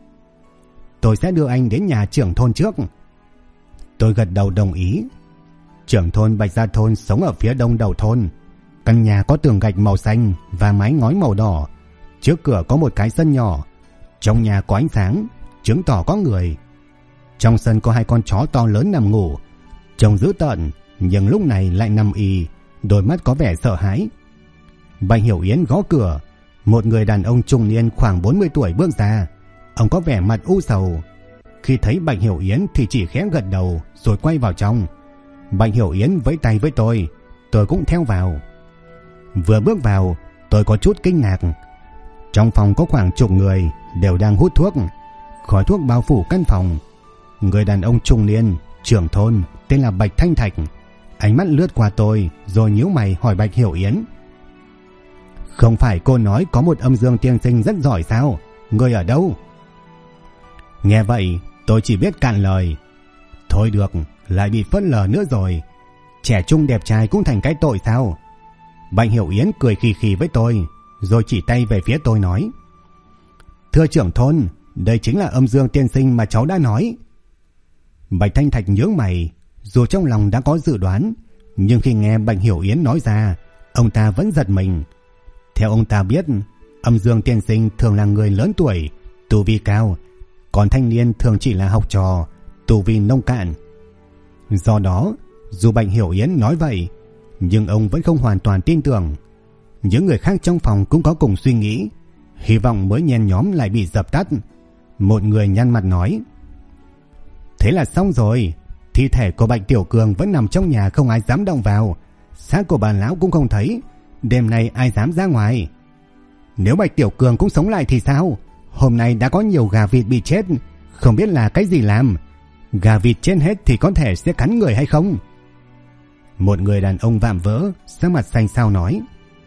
tôi sẽ đưa anh đến nhà trưởng thôn trước. Tôi gật đầu đồng ý. Trưởng thôn Bạch Gia Thôn sống ở phía đông đầu thôn. Căn nhà có tường gạch màu xanh và mái ngói màu đỏ. Trước cửa có một cái sân nhỏ. Trong nhà có ánh sáng, chứng tỏ có người. Trong sân có 2 con chó to lớn nằm ngủ, trông dữ tợn, nhưng lúc này lại nằm ì, đôi mắt có vẻ sợ hãi. Bạch Hiểu Yến gõ cửa. Một người đàn ông trung niên khoảng 40 tuổi bước ra. Ông có vẻ mặt u sầu. Khi thấy Bạch Hiểu Yến thì chỉ khẽ gật đầu rồi quay vào trong. Bạch Hiểu Yến vẫy tay với tôi cũng theo vào. Vừa bước vào, tôi có chút kinh ngạc. Trong phòng có khoảng chục người đều đang hút thuốc. Khói thuốc bao phủ căn phòng. Người đàn ông trung niên, trưởng thôn, tên là Bạch Thanh Thạch, ánh mắt lướt qua tôi rồi nhíu mày hỏi Bạch Hiểu Yến: Không phải cô nói có một âm dương tiên sinh rất giỏi sao? Người ở đâu? Nghe vậy tôi chỉ biết cạn lời. Thôi được, lại bị phớt lờ nữa rồi. Trẻ trung đẹp trai cũng thành cái tội sao? Bạch Hiểu Yến cười khì khì với tôi rồi chỉ tay về phía tôi nói: Thưa trưởng thôn, đây chính là âm dương tiên sinh mà cháu đã nói. Bạch Thanh Thạch nhướng mày. Dù trong lòng đã có dự đoán, nhưng khi nghe Bạch Hiểu Yến nói ra, ông ta vẫn giật mình. Theo ông ta biết, âm dương tiên sinh thường là người lớn tuổi, tu vi cao, còn thanh niên thường chỉ là học trò, tu vi nông cạn. Do đó, dù Bạch Hiểu Yến nói vậy, nhưng ông vẫn không hoàn toàn tin tưởng. Những người khác trong phòng cũng có cùng suy nghĩ, hy vọng mới nhen nhóm lại bị dập tắt. Một người nhăn mặt nói: Thế là xong rồi. Thi thể của Bạch Tiểu Cường vẫn nằm trong nhà, không ai dám động vào. Xác của bà lão cũng không thấy. Đêm nay ai dám ra ngoài? Nếu Bạch Tiểu Cường cũng sống lại thì sao? Hôm nay đã có nhiều gà vịt bị chết, không biết là cái gì làm. Gà vịt chết hết thì có thể sẽ cắn người hay không? Một người đàn ông vạm vỡ, sắc mặt xanh xao nói: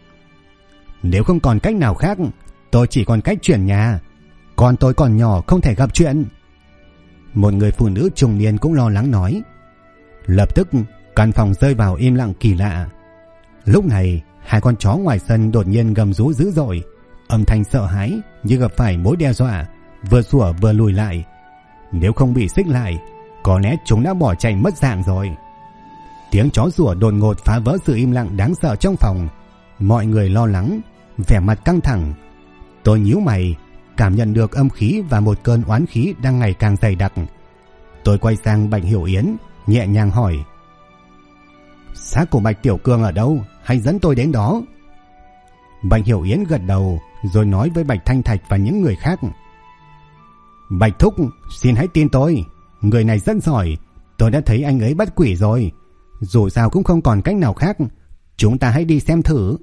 Nếu không còn cách nào khác, tôi chỉ còn cách chuyển nhà. Con tôi còn nhỏ, không thể gặp chuyện. Một người phụ nữ trung niên cũng lo lắng nói. Lập tức căn phòng rơi vào im lặng kỳ lạ. Lúc này 2 con chó ngoài sân đột nhiên gầm rú dữ dội, âm thanh sợ hãi như gặp phải mối đe dọa, vừa sủa vừa lùi lại. Nếu không bị xích lại, có lẽ chúng đã bỏ chạy mất dạng rồi. Tiếng chó sủa đột ngột phá vỡ sự im lặng đáng sợ trong phòng. Mọi người lo lắng, vẻ mặt căng thẳng. Tôi nhíu mày, cảm nhận được âm khí và một cơn oán khí đang ngày càng dày đặc. Tôi quay sang Bạch Hiểu Yến, nhẹ nhàng hỏi: Xác của Bạch Tiểu Cường ở đâu? Hãy dẫn tôi đến đó. Bạch Hiểu Yến gật đầu rồi nói với Bạch Thanh Thạch và những người khác: Bạch Thúc, xin hãy tin tôi. Người này rất giỏi. Tôi đã thấy anh ấy bắt quỷ rồi. Dù sao cũng không còn cách nào khác. Chúng ta hãy đi xem thử.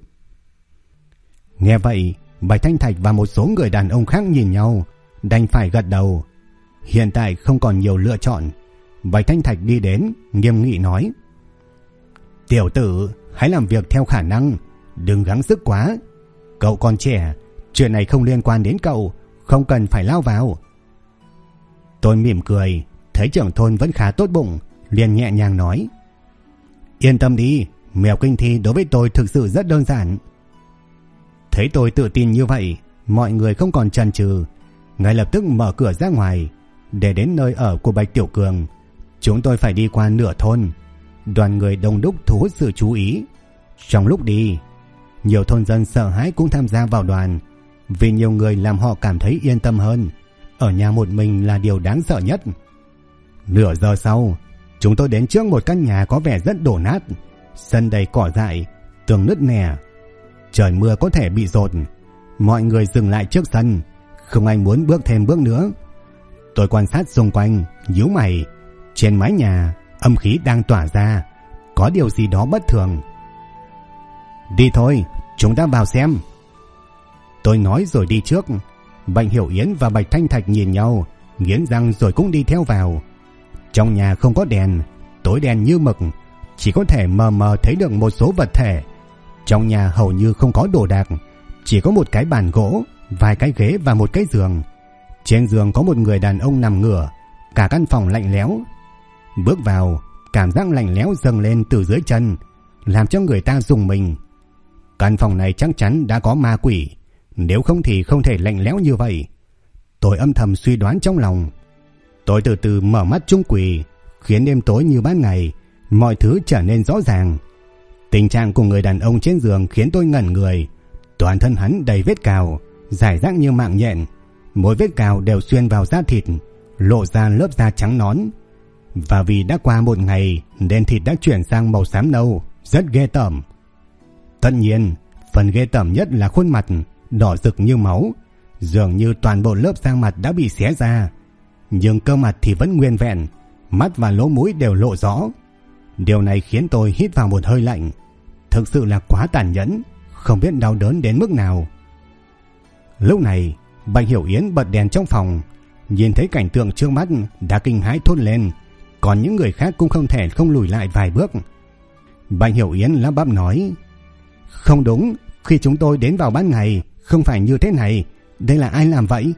Nghe vậy, Bạch Thanh Thạch và một số người đàn ông khác nhìn nhau, đành phải gật đầu. Hiện tại không còn nhiều lựa chọn. Bạch Thanh Thạch đi đến, nghiêm nghị nói: Tiểu tử, hãy làm việc theo khả năng, đừng gắng sức quá. Cậu còn trẻ, chuyện này không liên quan đến cậu, không cần phải lao vào. Tôi mỉm cười, thấy trưởng thôn vẫn khá tốt bụng, liền nhẹ nhàng nói: Yên tâm đi, mèo kinh thi đối với tôi thực sự rất đơn giản. Thấy tôi tự tin như vậy, mọi người không còn chần chừ, ngay lập tức mở cửa ra ngoài. Để đến nơi ở của Bạch Tiểu Cường, chúng tôi phải đi qua nửa thôn. Đoàn người đông đúc thu hút sự chú ý. Trong lúc đi, nhiều thôn dân sợ hãi cũng tham gia vào đoàn, vì nhiều người làm họ cảm thấy yên tâm hơn. Ở nhà một mình là điều đáng sợ nhất. Nửa giờ sau, chúng tôi đến trước một căn nhà có vẻ rất đổ nát, sân đầy cỏ dại, tường nứt nẻ. Trời mưa có thể bị dột. Mọi người dừng lại trước sân, không ai muốn bước thêm bước nữa. Tôi quan sát xung quanh, nhíu mày. Trên mái nhà, âm khí đang tỏa ra, có điều gì đó bất thường. Đi thôi, chúng ta vào xem. Tôi nói rồi đi trước. Bạch Hiểu Yến và Bạch Thanh Thạch nhìn nhau, nghiến răng rồi cũng đi theo vào. Trong nhà không có đèn, tối đen như mực, chỉ có thể mờ mờ thấy được một số vật thể. Trong nhà hầu như không có đồ đạc, chỉ có một cái bàn gỗ, vài cái ghế và một cái giường. Trên giường có một người đàn ông nằm ngửa. Cả căn phòng lạnh lẽo. Bước vào, cảm giác lạnh lẽo dâng lên từ dưới chân, làm cho người ta rùng mình. Căn phòng này chắc chắn đã có ma quỷ, nếu không thì không thể lạnh lẽo như vậy. Tôi âm thầm suy đoán trong lòng. Tôi từ từ mở mắt trung quỷ, khiến đêm tối như ban ngày, mọi thứ trở nên rõ ràng. Tình trạng của người đàn ông trên giường khiến tôi ngẩn người. Toàn thân hắn đầy vết cào, rải rác như mạng nhện. Mỗi vết cào đều xuyên vào da thịt, lộ ra lớp da trắng nõn. Và vì đã qua một ngày nên thịt đã chuyển sang màu xám nâu, rất ghê tởm. Tất nhiên, phần ghê tởm nhất là khuôn mặt, đỏ rực như máu. Dường như toàn bộ lớp da mặt đã bị xé ra, nhưng cơ mặt thì vẫn nguyên vẹn, mắt và lỗ mũi đều lộ rõ. Điều này khiến tôi hít vào một hơi lạnh. Thực sự là quá tàn nhẫn, không biết đau đớn đến mức nào. Lúc này, Bạch Hiểu Yến bật đèn trong phòng, nhìn thấy cảnh tượng trước mắt đã kinh hãi thốt lên, còn những người khác cũng không thể không lùi lại vài bước. Bạch Hiểu Yến lắp bắp nói: Không đúng, khi chúng tôi đến vào ban ngày không phải như thế này, đây là ai làm vậy?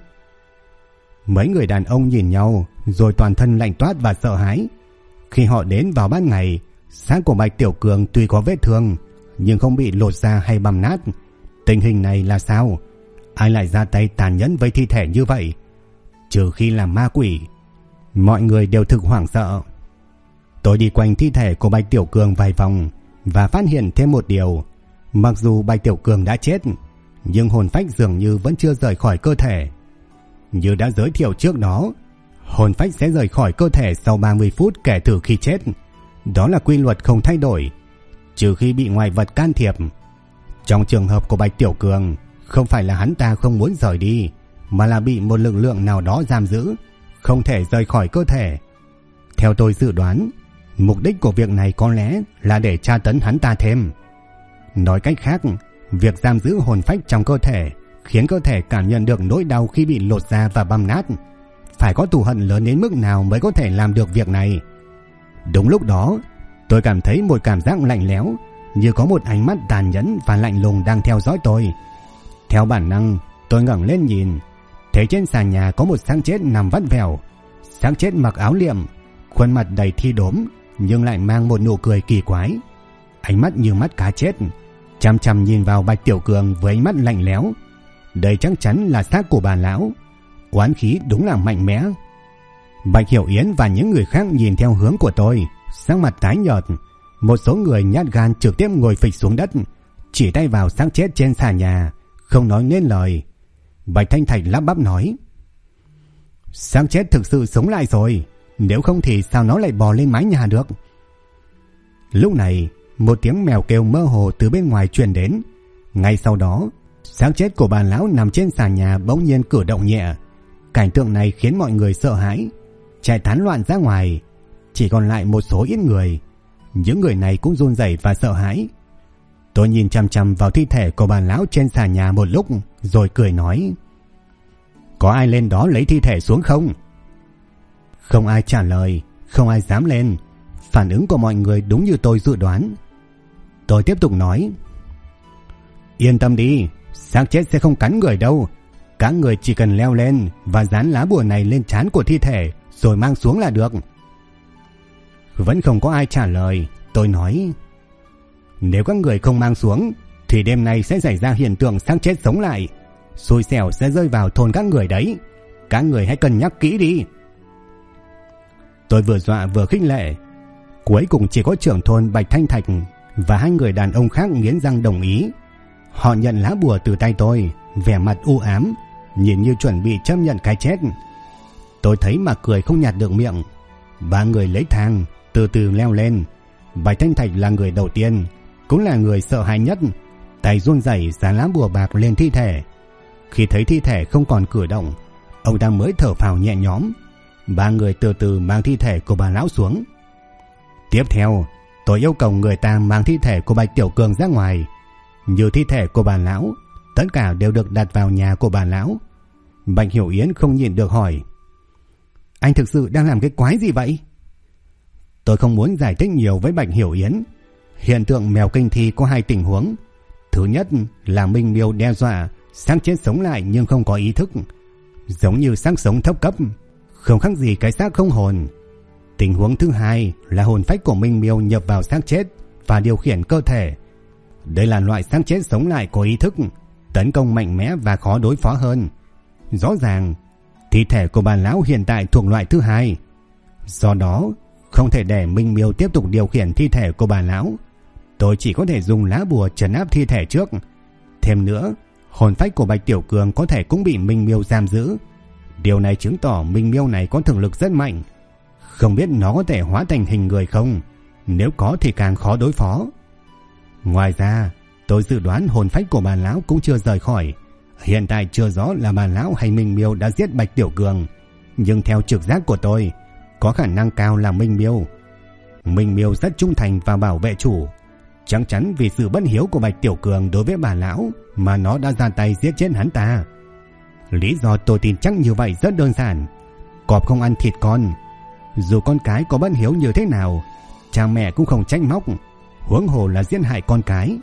Mấy người đàn ông nhìn nhau rồi toàn thân lạnh toát và sợ hãi. Khi họ đến vào ban ngày, xác của Bạch Tiểu Cường tuy có vết thương nhưng không bị lột da hay băm nát. Tình hình này là sao? Ai lại ra tay tàn nhẫn với thi thể như vậy? Trừ khi là ma quỷ. Mọi người đều thực hoảng sợ. Tôi đi quanh thi thể của Bạch Tiểu Cường vài vòng và phát hiện thêm một điều. Mặc dù Bạch Tiểu Cường đã chết, nhưng hồn phách dường như vẫn chưa rời khỏi cơ thể. Như đã giới thiệu trước đó, hồn phách sẽ rời khỏi cơ thể sau 30 phút kể từ khi chết. Đó là quy luật không thay đổi, trừ khi bị ngoại vật can thiệp. Trong trường hợp của Bạch Tiểu Cường, không phải là hắn ta không muốn rời đi, mà là bị một lực lượng nào đó giam giữ, không thể rời khỏi cơ thể. Theo tôi dự đoán, mục đích của việc này có lẽ là để tra tấn hắn ta thêm. Nói cách khác, việc giam giữ hồn phách trong cơ thể khiến cơ thể cảm nhận được nỗi đau khi bị lột da và băm nát. Phải có thù hận lớn đến mức nào mới có thể làm được việc này. Đúng lúc đó, tôi cảm thấy một cảm giác lạnh lẽo, như có một ánh mắt tàn nhẫn và lạnh lùng đang theo dõi tôi. Theo bản năng, tôi ngẩng lên nhìn, thấy trên sàn nhà có một xác chết nằm vắt vẻo. Xác chết mặc áo liệm, khuôn mặt đầy thi đốm nhưng lại mang một nụ cười kỳ quái. Ánh mắt như mắt cá chết, chằm chằm nhìn vào Bạch Tiểu Cường với ánh mắt lạnh lẽo. Đây chắc chắn là xác của bà lão. Oán khí đúng là mạnh mẽ. Bạch Hiểu Yến và những người khác nhìn theo hướng của tôi, sắc mặt tái nhợt. Một số người nhát gan trực tiếp ngồi phịch xuống đất, chỉ tay vào xác chết trên sàn nhà, không nói nên lời. Bạch Thanh Thạch lắp bắp nói: Xác chết thực sự sống lại rồi, nếu không thì sao nó lại bò lên mái nhà được? Lúc này, một tiếng mèo kêu mơ hồ từ bên ngoài truyền đến. Ngay sau đó, xác chết của bà lão nằm trên sàn nhà bỗng nhiên cử động nhẹ. Cảnh tượng này khiến mọi người sợ hãi, chạy tán loạn ra ngoài. Chỉ còn lại một số ít người. Những người này cũng run rẩy và sợ hãi. Tôi nhìn chằm chằm vào thi thể của bà lão trên sàn nhà một lúc, rồi cười nói: Có ai lên đó lấy thi thể xuống không? Không ai trả lời, không ai dám lên. Phản ứng của mọi người đúng như tôi dự đoán. Tôi tiếp tục nói: Yên tâm đi, xác chết sẽ không cắn người đâu. Các người chỉ cần leo lên và dán lá bùa này lên trán của thi thể rồi mang xuống là được. Vẫn không có ai trả lời. Tôi nói: nếu các người không mang xuống thì đêm nay sẽ xảy ra hiện tượng xác chết sống lại. Xui xẻo sẽ rơi vào thôn các người đấy. Các người hãy cân nhắc kỹ đi. Tôi vừa dọa vừa khích lệ. Cuối cùng chỉ có trưởng thôn Bạch Thanh Thạch và 2 người đàn ông khác nghiến răng đồng ý. Họ nhận lá bùa từ tay tôi, vẻ mặt u ám, nhìn như chuẩn bị chấp nhận cái chết. Tôi thấy mà cười không nhạt được miệng. 3 người lấy thang từ từ leo lên. Bạch Thanh Thạch là người đầu tiên, cũng là người sợ hãi nhất, tay run rẩy dán lá bùa bạc lên thi thể. Khi thấy thi thể không còn cử động, ông ta mới thở phào nhẹ nhõm. 3 người từ từ mang thi thể của bà lão xuống. Tiếp theo, tôi yêu cầu người ta mang thi thể của Bạch Tiểu Cường ra ngoài. Như thi thể của bà lão, tất cả đều được đặt vào nhà của bà lão. Bạch Hiểu Yến không nhịn được hỏi: anh thực sự đang làm cái quái gì vậy? Tôi không muốn giải thích nhiều với Bạch Hiểu Yến. Hiện tượng mèo kinh thi có 2 tình huống. Thứ nhất là Minh Miêu đe dọa xác chết sống lại nhưng không có ý thức, giống như xác sống thấp cấp, không khác gì cái xác không hồn. Tình huống thứ hai là hồn phách của Minh Miêu nhập vào xác chết và điều khiển cơ thể. Đây là loại xác chết sống lại có ý thức, tấn công mạnh mẽ và khó đối phó hơn. Rõ ràng thi thể của bà lão hiện tại thuộc loại thứ hai. Do đó không thể để Minh Miêu tiếp tục điều khiển thi thể của bà lão. Tôi chỉ có thể dùng lá bùa trấn áp thi thể trước. Thêm nữa, hồn phách của Bạch Tiểu Cường có thể cũng bị Minh Miêu giam giữ. Điều này chứng tỏ Minh Miêu này có thực lực rất mạnh. Không biết nó có thể hóa thành hình người không? Nếu có thì càng khó đối phó. Ngoài ra, tôi dự đoán hồn phách của bà lão cũng chưa rời khỏi. Hiện tại chưa rõ là bà lão hay Minh Miêu đã giết Bạch Tiểu Cường, nhưng theo trực giác của tôi, có khả năng cao là Minh Miêu. Minh Miêu rất trung thành và bảo vệ chủ. Chắc chắn vì sự bất hiếu của Bạch Tiểu Cường đối với bà lão mà nó đã ra tay giết chết hắn ta. Lý do tôi tin chắc như vậy rất đơn giản. Cọp không ăn thịt con. Dù con cái có bất hiếu như thế nào, cha mẹ cũng không trách móc, huống hồ là giết hại con cái.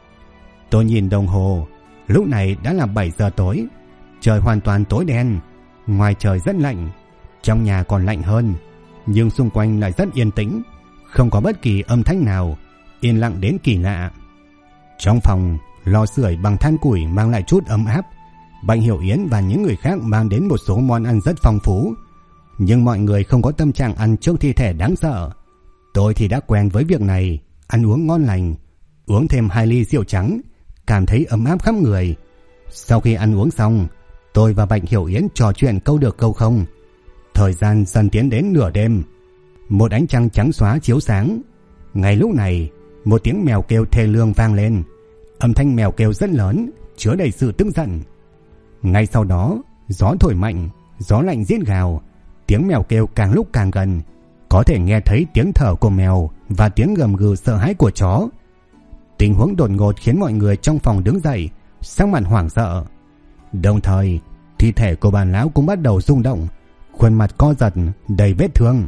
Tôi nhìn đồng hồ. Lúc này đã là 7 giờ tối. Trời hoàn toàn tối đen. Ngoài trời rất lạnh, trong nhà còn lạnh hơn, nhưng xung quanh lại rất yên tĩnh, không có bất kỳ âm thanh nào, yên lặng đến kỳ lạ. Trong phòng, lò sưởi bằng than củi mang lại chút ấm áp. Bạch Hiểu Yến và những người khác mang đến một số món ăn rất phong phú, nhưng mọi người không có tâm trạng ăn trước thi thể đáng sợ. Tôi thì đã quen với việc này, ăn uống ngon lành, uống thêm 2 ly rượu trắng, cảm thấy ấm áp khắp người. Sau khi ăn uống xong, tôi và Bạch Hiểu Yến trò chuyện câu được câu không. Thời gian dần tiến đến nửa đêm. Một ánh trăng trắng xóa chiếu sáng. Ngay lúc này, một tiếng mèo kêu thê lương vang lên. Âm thanh mèo kêu rất lớn, chứa đầy sự tức giận. Ngay sau đó, gió thổi mạnh, gió lạnh rít gào. Tiếng mèo kêu càng lúc càng gần, có thể nghe thấy tiếng thở của mèo và tiếng gầm gừ sợ hãi của chó. Tình huống đột ngột khiến mọi người trong phòng đứng dậy, sắc mặt hoảng sợ. Đồng thời, thi thể của bà lão cũng bắt đầu rung động, khuôn mặt co giật, đầy vết thương.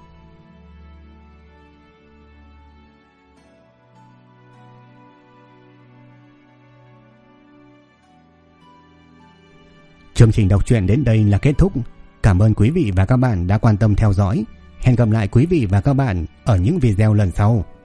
Chương trình đọc truyện đến đây là kết thúc. Cảm ơn quý vị và các bạn đã quan tâm theo dõi. Hẹn gặp lại quý vị và các bạn ở những video lần sau.